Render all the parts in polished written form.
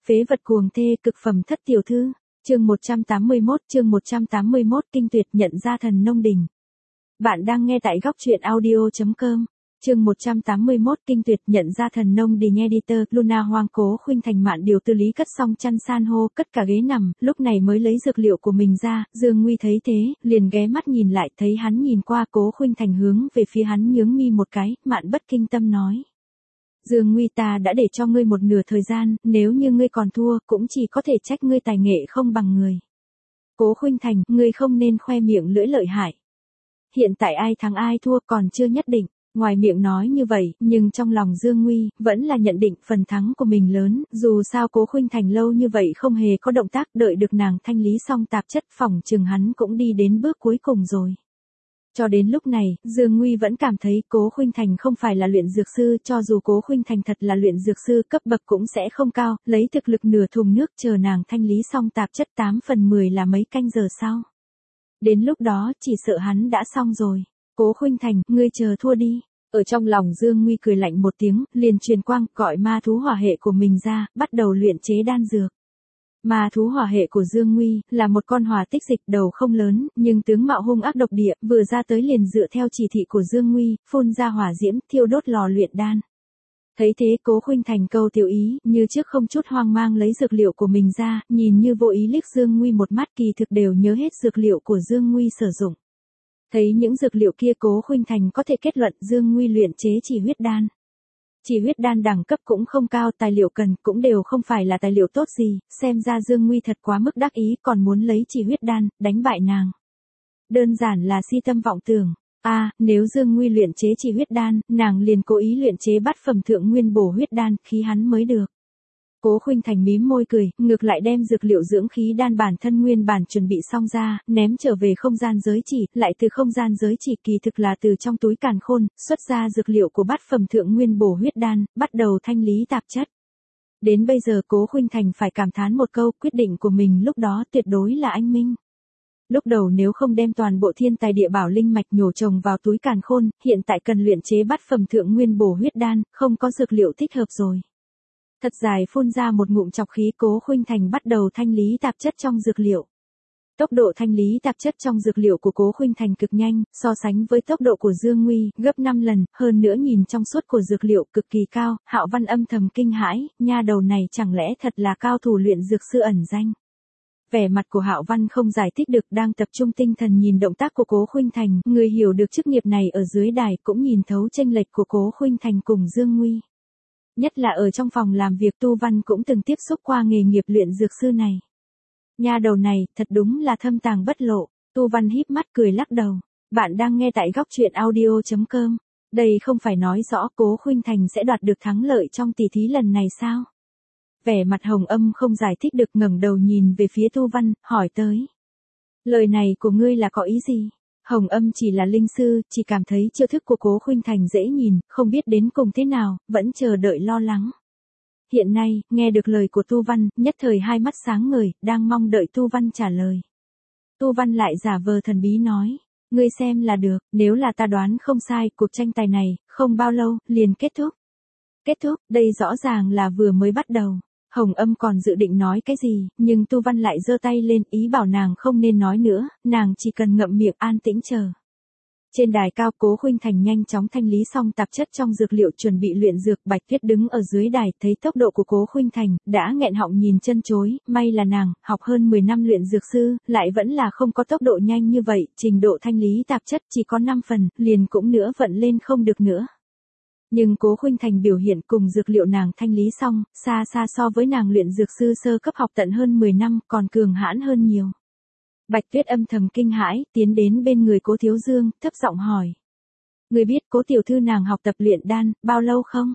Phế vật cuồng thê cực phẩm thất tiểu thư. Chương 181 kinh tuyệt nhận ra thần nông đình. Bạn đang nghe tại góc truyện audio.com. Chương 181 kinh tuyệt nhận ra thần nông đình. Editor Luna Hoang. Cố Khuynh Thành mạn điều tư lý cất xong chăn san hô, cất cả ghế nằm, lúc này mới lấy dược liệu của mình ra. Dương Nguy thấy thế, liền ghé mắt nhìn lại, thấy hắn nhìn qua. Cố Khuynh Thành hướng về phía hắn nhướng mi một cái, mạn bất kinh tâm nói: Dương Nguy, ta đã để cho ngươi một nửa thời gian, nếu như ngươi còn thua, cũng chỉ có thể trách ngươi tài nghệ không bằng người. Cố Khuynh Thành, ngươi không nên khoe miệng lưỡi lợi hại. Hiện tại ai thắng ai thua còn chưa nhất định. Ngoài miệng nói như vậy, nhưng trong lòng Dương Nguy vẫn là nhận định phần thắng của mình lớn. Dù sao Cố Khuynh Thành lâu như vậy không hề có động tác, đợi được nàng thanh lý xong tạp chất, phỏng chừng hắn cũng đi đến bước cuối cùng rồi. Cho đến lúc này, Dương Nguy vẫn cảm thấy Cố Khuynh Thành không phải là luyện dược sư, cho dù Cố Khuynh Thành thật là luyện dược sư, cấp bậc cũng sẽ không cao, lấy thực lực nửa thùng nước chờ nàng thanh lý xong tạp chất 8 phần 10 là mấy canh giờ sau. Đến lúc đó chỉ sợ hắn đã xong rồi. Cố Khuynh Thành, ngươi chờ thua đi. Ở trong lòng Dương Nguy cười lạnh một tiếng, liền truyền quang gọi ma thú hỏa hệ của mình ra, bắt đầu luyện chế đan dược. Ma thú hỏa hệ của Dương Nguy là một con hỏa tích dịch, đầu không lớn, nhưng tướng mạo hung ác độc địa, vừa ra tới liền dựa theo chỉ thị của Dương Nguy, phun ra hỏa diễm, thiêu đốt lò luyện đan. Thấy thế Cố Khuynh Thành câu tiểu ý, như trước không chút hoang mang lấy dược liệu của mình ra, nhìn như vô ý liếc Dương Nguy một mắt, kỳ thực đều nhớ hết dược liệu của Dương Nguy sử dụng. Thấy những dược liệu kia Cố Khuynh Thành có thể kết luận Dương Nguy luyện chế chỉ huyết đan. Chỉ huyết đan đẳng cấp cũng không cao, tài liệu cần cũng đều không phải là tài liệu tốt gì, xem ra Dương Nguy thật quá mức đắc ý, còn muốn lấy chỉ huyết đan, đánh bại nàng. Đơn giản là si tâm vọng tưởng. Nếu Dương Nguy luyện chế chỉ huyết đan, nàng liền cố ý luyện chế bát phẩm thượng nguyên bổ huyết đan, khí hắn mới được. Cố Khuynh Thành mím môi cười, ngược lại đem dược liệu dưỡng khí đan bản thân nguyên bản chuẩn bị xong ra, ném trở về không gian giới chỉ, lại từ không gian giới chỉ kỳ thực là từ trong túi càn khôn, xuất ra dược liệu của bát phẩm thượng nguyên bổ huyết đan, bắt đầu thanh lý tạp chất. Đến bây giờ Cố Khuynh Thành phải cảm thán một câu, quyết định của mình lúc đó tuyệt đối là anh minh. Lúc đầu nếu không đem toàn bộ thiên tài địa bảo linh mạch nhổ trồng vào túi càn khôn, hiện tại cần luyện chế bát phẩm thượng nguyên bổ huyết đan, không có dược liệu thích hợp rồi. Thật dài phun ra một ngụm trọc khí, Cố Khuynh Thành bắt đầu thanh lý tạp chất trong dược liệu. Tốc độ thanh lý tạp chất trong dược liệu của Cố Khuynh Thành cực nhanh, so sánh với tốc độ của Dương Nguy, gấp 5 lần, hơn nữa nhìn trong suốt của dược liệu cực kỳ cao, Hạo Văn âm thầm kinh hãi, nha đầu này chẳng lẽ thật là cao thủ luyện dược sư ẩn danh. Vẻ mặt của Hạo Văn không giải thích được, đang tập trung tinh thần nhìn động tác của Cố Khuynh Thành, người hiểu được chức nghiệp này ở dưới đài cũng nhìn thấu chênh lệch của Cố Khuynh Thành cùng Dương Nguy. Nhất là ở trong phòng làm việc Tu Văn cũng từng tiếp xúc qua nghề nghiệp luyện dược sư này. Nha đầu này, thật đúng là thâm tàng bất lộ. Tu Văn híp mắt cười lắc đầu. Bạn đang nghe tại góc truyện audio.com. Đây không phải nói rõ Cố Khuynh Thành sẽ đoạt được thắng lợi trong tỷ thí lần này sao? Vẻ mặt Hồng Âm không giải thích được, ngẩng đầu nhìn về phía Tu Văn, hỏi tới. Lời này của ngươi là có ý gì? Hồng Âm chỉ là linh sư, chỉ cảm thấy chiêu thức của Cố Khuynh Thành dễ nhìn, không biết đến cùng thế nào, vẫn chờ đợi lo lắng. Hiện nay, nghe được lời của Tu Văn, nhất thời hai mắt sáng ngời, đang mong đợi Tu Văn trả lời. Tu Văn lại giả vờ thần bí nói, ngươi xem là được, nếu là ta đoán không sai, cuộc tranh tài này, không bao lâu, liền kết thúc. Kết thúc, đây rõ ràng là vừa mới bắt đầu. Hồng Âm còn dự định nói cái gì, nhưng Tu Văn lại giơ tay lên, ý bảo nàng không nên nói nữa, nàng chỉ cần ngậm miệng an tĩnh chờ. Trên đài cao Cố Khuynh Thành nhanh chóng thanh lý xong tạp chất trong dược liệu chuẩn bị luyện dược. Bạch Tuyết đứng ở dưới đài, thấy tốc độ của Cố Khuynh Thành, đã nghẹn họng nhìn chân chối, may là nàng, học hơn 10 năm luyện dược sư, lại vẫn là không có tốc độ nhanh như vậy, trình độ thanh lý tạp chất chỉ có 5 phần, liền cũng nữa vận lên không được nữa. Nhưng Cố Khuynh Thành biểu hiện cùng dược liệu nàng thanh lý xong, xa xa so với nàng luyện dược sư sơ cấp học tận hơn 10 năm, còn cường hãn hơn nhiều. Bạch Tuyết âm thầm kinh hãi, tiến đến bên người Cố Thiếu Dương, thấp giọng hỏi. Người biết Cố tiểu thư nàng học tập luyện đan, bao lâu không?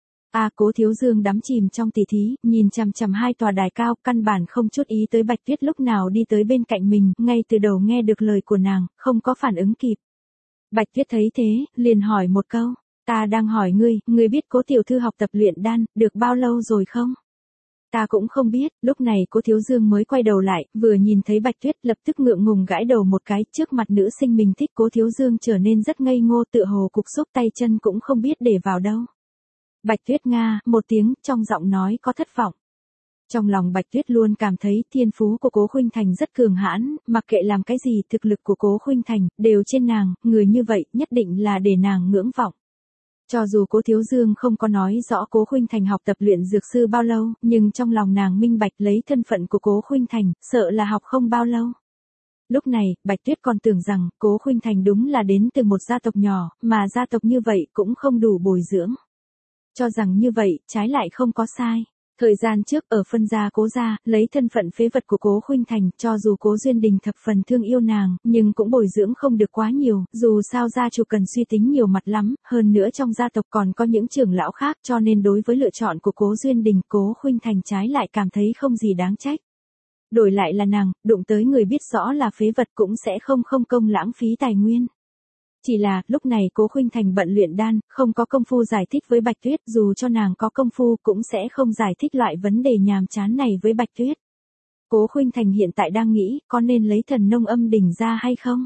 Cố Thiếu Dương đắm chìm trong tỷ thí, nhìn chằm chằm hai tòa đài cao, căn bản không chút ý tới Bạch Tuyết lúc nào đi tới bên cạnh mình, ngay từ đầu nghe được lời của nàng, không có phản ứng kịp. Bạch Tuyết thấy thế, liền hỏi một câu. Ta đang hỏi ngươi biết Cố tiểu thư học tập luyện đan, được bao lâu rồi không? Ta cũng không biết, lúc này Cố Thiếu Dương mới quay đầu lại, vừa nhìn thấy Bạch Tuyết lập tức ngượng ngùng gãi đầu một cái, trước mặt nữ sinh mình thích Cố Thiếu Dương trở nên rất ngây ngô, tựa hồ cục xúc tay chân cũng không biết để vào đâu. Bạch Tuyết nga, một tiếng, trong giọng nói có thất vọng. Trong lòng Bạch Tuyết luôn cảm thấy thiên phú của Cố Khuynh Thành rất cường hãn, mặc kệ làm cái gì thực lực của Cố Khuynh Thành đều trên nàng, người như vậy nhất định là để nàng ngưỡng vọng. Cho dù Cố Thiếu Dương không có nói rõ Cố Khuynh Thành học tập luyện dược sư bao lâu, nhưng trong lòng nàng minh bạch lấy thân phận của Cố Khuynh Thành, sợ là học không bao lâu. Lúc này, Bạch Tuyết còn tưởng rằng Cố Khuynh Thành đúng là đến từ một gia tộc nhỏ, mà gia tộc như vậy cũng không đủ bồi dưỡng. Cho rằng như vậy, trái lại không có sai. Thời gian trước ở phân gia Cố gia, lấy thân phận phế vật của Cố Khuynh Thành, cho dù Cố Duyên Đình thập phần thương yêu nàng, nhưng cũng bồi dưỡng không được quá nhiều, dù sao gia chủ cần suy tính nhiều mặt lắm, hơn nữa trong gia tộc còn có những trưởng lão khác, cho nên đối với lựa chọn của Cố Duyên Đình, Cố Khuynh Thành trái lại cảm thấy không gì đáng trách. Đổi lại là nàng, đụng tới người biết rõ là phế vật cũng sẽ không công lãng phí tài nguyên. Chỉ là, lúc này Cố Khuynh Thành bận luyện đan, không có công phu giải thích với Bạch Tuyết, dù cho nàng có công phu cũng sẽ không giải thích loại vấn đề nhàm chán này với Bạch Tuyết. Cố Khuynh Thành hiện tại đang nghĩ, có nên lấy thần nông âm đỉnh ra hay không?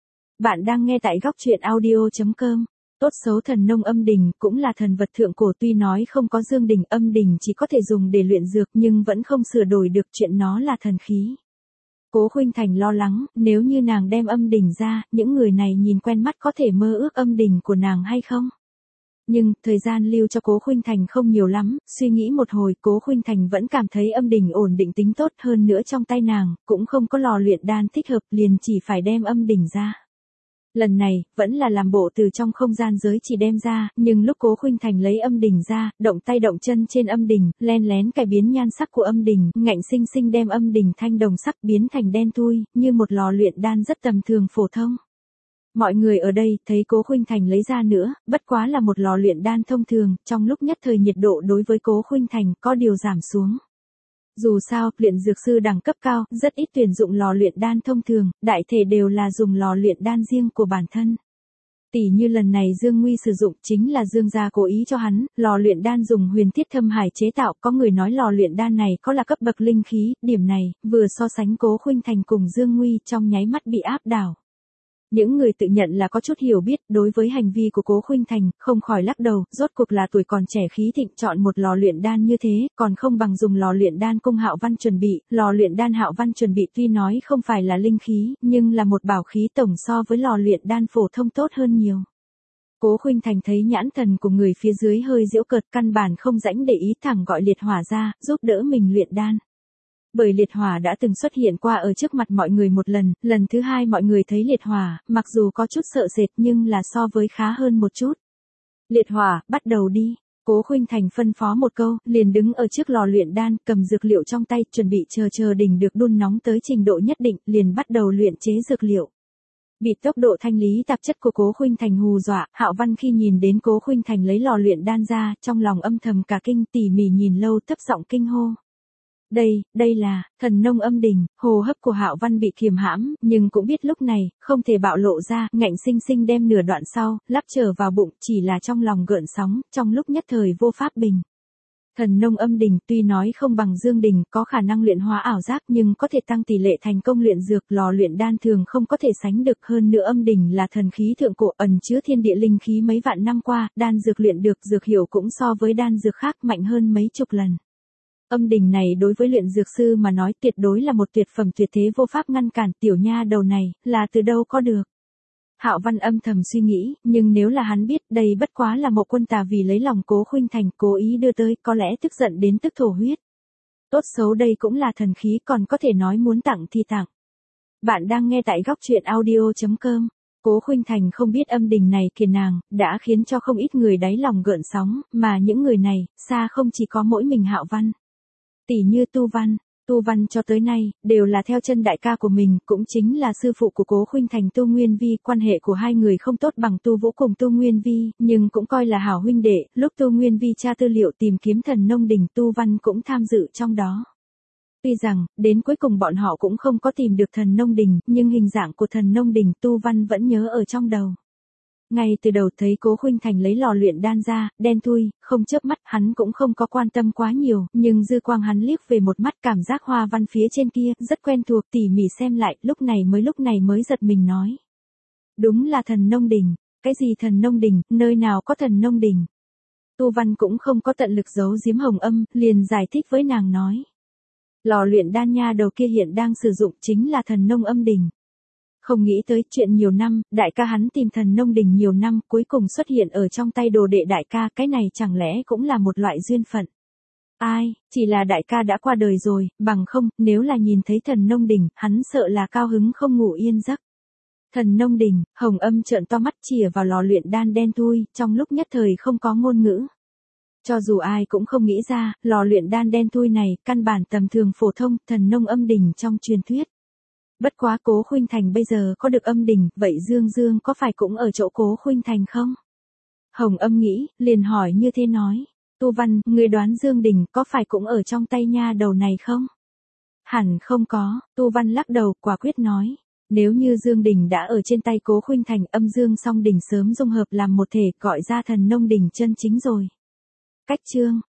Bạn đang nghe tại góc truyện audio.com. Tốt xấu thần nông âm đỉnh cũng là thần vật thượng cổ, tuy nói không có dương đỉnh, âm đỉnh chỉ có thể dùng để luyện dược nhưng vẫn không sửa đổi được chuyện nó là thần khí. Cố Khuynh Thành lo lắng, nếu như nàng đem âm đỉnh ra, những người này nhìn quen mắt có thể mơ ước âm đỉnh của nàng hay không? Nhưng, thời gian lưu cho Cố Khuynh Thành không nhiều lắm, suy nghĩ một hồi, Cố Khuynh Thành vẫn cảm thấy âm đỉnh ổn định tính tốt, hơn nữa trong tay nàng, cũng không có lò luyện đan thích hợp, liền chỉ phải đem âm đỉnh ra. Lần này, vẫn là làm bộ từ trong không gian giới chỉ đem ra, nhưng lúc Cố Khuynh Thành lấy âm đỉnh ra, động tay động chân trên âm đỉnh, len lén cải biến nhan sắc của âm đỉnh, ngạnh sinh sinh đem âm đỉnh thanh đồng sắc biến thành đen thui, như một lò luyện đan rất tầm thường phổ thông. Mọi người ở đây thấy Cố Khuynh Thành lấy ra nữa, bất quá là một lò luyện đan thông thường, trong lúc nhất thời nhiệt độ đối với Cố Khuynh Thành có điều giảm xuống. Dù sao, luyện dược sư đẳng cấp cao, rất ít tuyển dụng lò luyện đan thông thường, đại thể đều là dùng lò luyện đan riêng của bản thân. Tỷ như lần này Dương Nguy sử dụng chính là Dương gia cố ý cho hắn, lò luyện đan dùng huyền thiết thâm hải chế tạo, có người nói lò luyện đan này có là cấp bậc linh khí, điểm này, vừa so sánh Cố Khuynh Thành cùng Dương Nguy trong nháy mắt bị áp đảo. Những người tự nhận là có chút hiểu biết đối với hành vi của Cố Khuynh Thành, không khỏi lắc đầu, rốt cuộc là tuổi còn trẻ khí thịnh chọn một lò luyện đan như thế, còn không bằng dùng lò luyện đan cung Hạo Văn chuẩn bị, lò luyện đan Hạo Văn chuẩn bị tuy nói không phải là linh khí, nhưng là một bảo khí tổng so với lò luyện đan phổ thông tốt hơn nhiều. Cố Khuynh Thành thấy nhãn thần của người phía dưới hơi giễu cợt, căn bản không rãnh để ý, thẳng gọi liệt hỏa ra, giúp đỡ mình luyện đan. Bởi liệt hỏa đã từng xuất hiện qua ở trước mặt mọi người một lần, lần thứ hai mọi người thấy liệt hỏa, mặc dù có chút sợ sệt nhưng là so với khá hơn một chút. Liệt hỏa, bắt đầu đi. Cố Khuynh Thành phân phó một câu, liền đứng ở trước lò luyện đan, cầm dược liệu trong tay, chuẩn bị chờ đỉnh được đun nóng tới trình độ nhất định, liền bắt đầu luyện chế dược liệu. Bị tốc độ thanh lý tạp chất của Cố Khuynh Thành hù dọa, Hạo Văn khi nhìn đến Cố Khuynh Thành lấy lò luyện đan ra, trong lòng âm thầm cả kinh, tỉ mỉ nhìn lâu thấp giọng kinh hô. Đây là thần nông âm đỉnh. Hô hấp của Hạo Văn bị kiềm hãm, nhưng cũng biết lúc này không thể bạo lộ ra, ngạnh sinh sinh đem nửa đoạn sau lắp trở vào bụng, chỉ là trong lòng gợn sóng, trong lúc nhất thời vô pháp bình. Thần nông âm đỉnh tuy nói không bằng dương đỉnh, có khả năng luyện hóa ảo giác nhưng có thể tăng tỷ lệ thành công luyện dược, lò luyện đan thường không có thể sánh được, hơn nữa âm đỉnh là thần khí thượng cổ ẩn chứa thiên địa linh khí mấy vạn năm qua, đan dược luyện được dược hiệu cũng so với đan dược khác mạnh hơn mấy chục lần. Âm đỉnh này đối với luyện dược sư mà nói tuyệt đối là một tuyệt phẩm tuyệt thế vô pháp ngăn cản, tiểu nha đầu này, là từ đâu có được. Hạo Văn âm thầm suy nghĩ, nhưng nếu là hắn biết đây bất quá là Mộ Quân Tà vì lấy lòng Cố Khuynh Thành cố ý đưa tới, có lẽ tức giận đến tức thổ huyết. Tốt xấu đây cũng là thần khí, còn có thể nói muốn tặng thì tặng. Bạn đang nghe tại góc truyện audio.com. Cố Khuynh Thành không biết âm đỉnh này kìa nàng, đã khiến cho không ít người đáy lòng gợn sóng, mà những người này, xa không chỉ có mỗi mình Hạo Văn. Tỷ như Tu Văn cho tới nay, đều là theo chân đại ca của mình, cũng chính là sư phụ của Cố Khuynh Thành Tu Nguyên Vi, quan hệ của hai người không tốt bằng Tu Vũ cùng Tu Nguyên Vi, nhưng cũng coi là hảo huynh đệ, lúc Tu Nguyên Vi tra tư liệu tìm kiếm thần nông đỉnh, Tu Văn cũng tham dự trong đó. Tuy rằng, đến cuối cùng bọn họ cũng không có tìm được thần nông đỉnh, nhưng hình dạng của thần nông đỉnh Tu Văn vẫn nhớ ở trong đầu. Ngay từ đầu thấy Cố Khuynh Thành lấy lò luyện đan ra, đen thui, không chớp mắt, hắn cũng không có quan tâm quá nhiều, nhưng dư quang hắn liếc về một mắt, cảm giác hoa văn phía trên kia, rất quen thuộc, tỉ mỉ xem lại, lúc này mới giật mình nói. Đúng là thần nông đỉnh. Cái gì thần nông đỉnh, nơi nào có thần nông đỉnh? Tu Văn cũng không có tận lực giấu giếm Hồng Âm, liền giải thích với nàng nói. Lò luyện đan nha đầu kia hiện đang sử dụng chính là thần nông âm đỉnh. Không nghĩ tới chuyện nhiều năm, đại ca hắn tìm thần nông đỉnh nhiều năm cuối cùng xuất hiện ở trong tay đồ đệ đại ca, cái này chẳng lẽ cũng là một loại duyên phận. Ai, chỉ là đại ca đã qua đời rồi, bằng không, nếu là nhìn thấy thần nông đỉnh, hắn sợ là cao hứng không ngủ yên giấc. Thần nông đỉnh, Hồng Âm trợn to mắt chìa vào lò luyện đan đen thui, trong lúc nhất thời không có ngôn ngữ. Cho dù ai cũng không nghĩ ra, lò luyện đan đen thui này, căn bản tầm thường phổ thông, thần nông âm đỉnh trong truyền thuyết. Bất quá Cố Khuynh Thành bây giờ có được âm đỉnh, vậy Dương Dương có phải cũng ở chỗ Cố Khuynh Thành không? Hồng Âm nghĩ, liền hỏi như thế nói. Tu Văn, người đoán Dương Đình có phải cũng ở trong tay nha đầu này không? Hẳn không có, Tu Văn lắc đầu, quả quyết nói. Nếu như Dương Đình đã ở trên tay Cố Khuynh Thành, âm dương song đỉnh sớm dung hợp làm một thể, gọi ra thần nông đỉnh chân chính rồi. Cách chương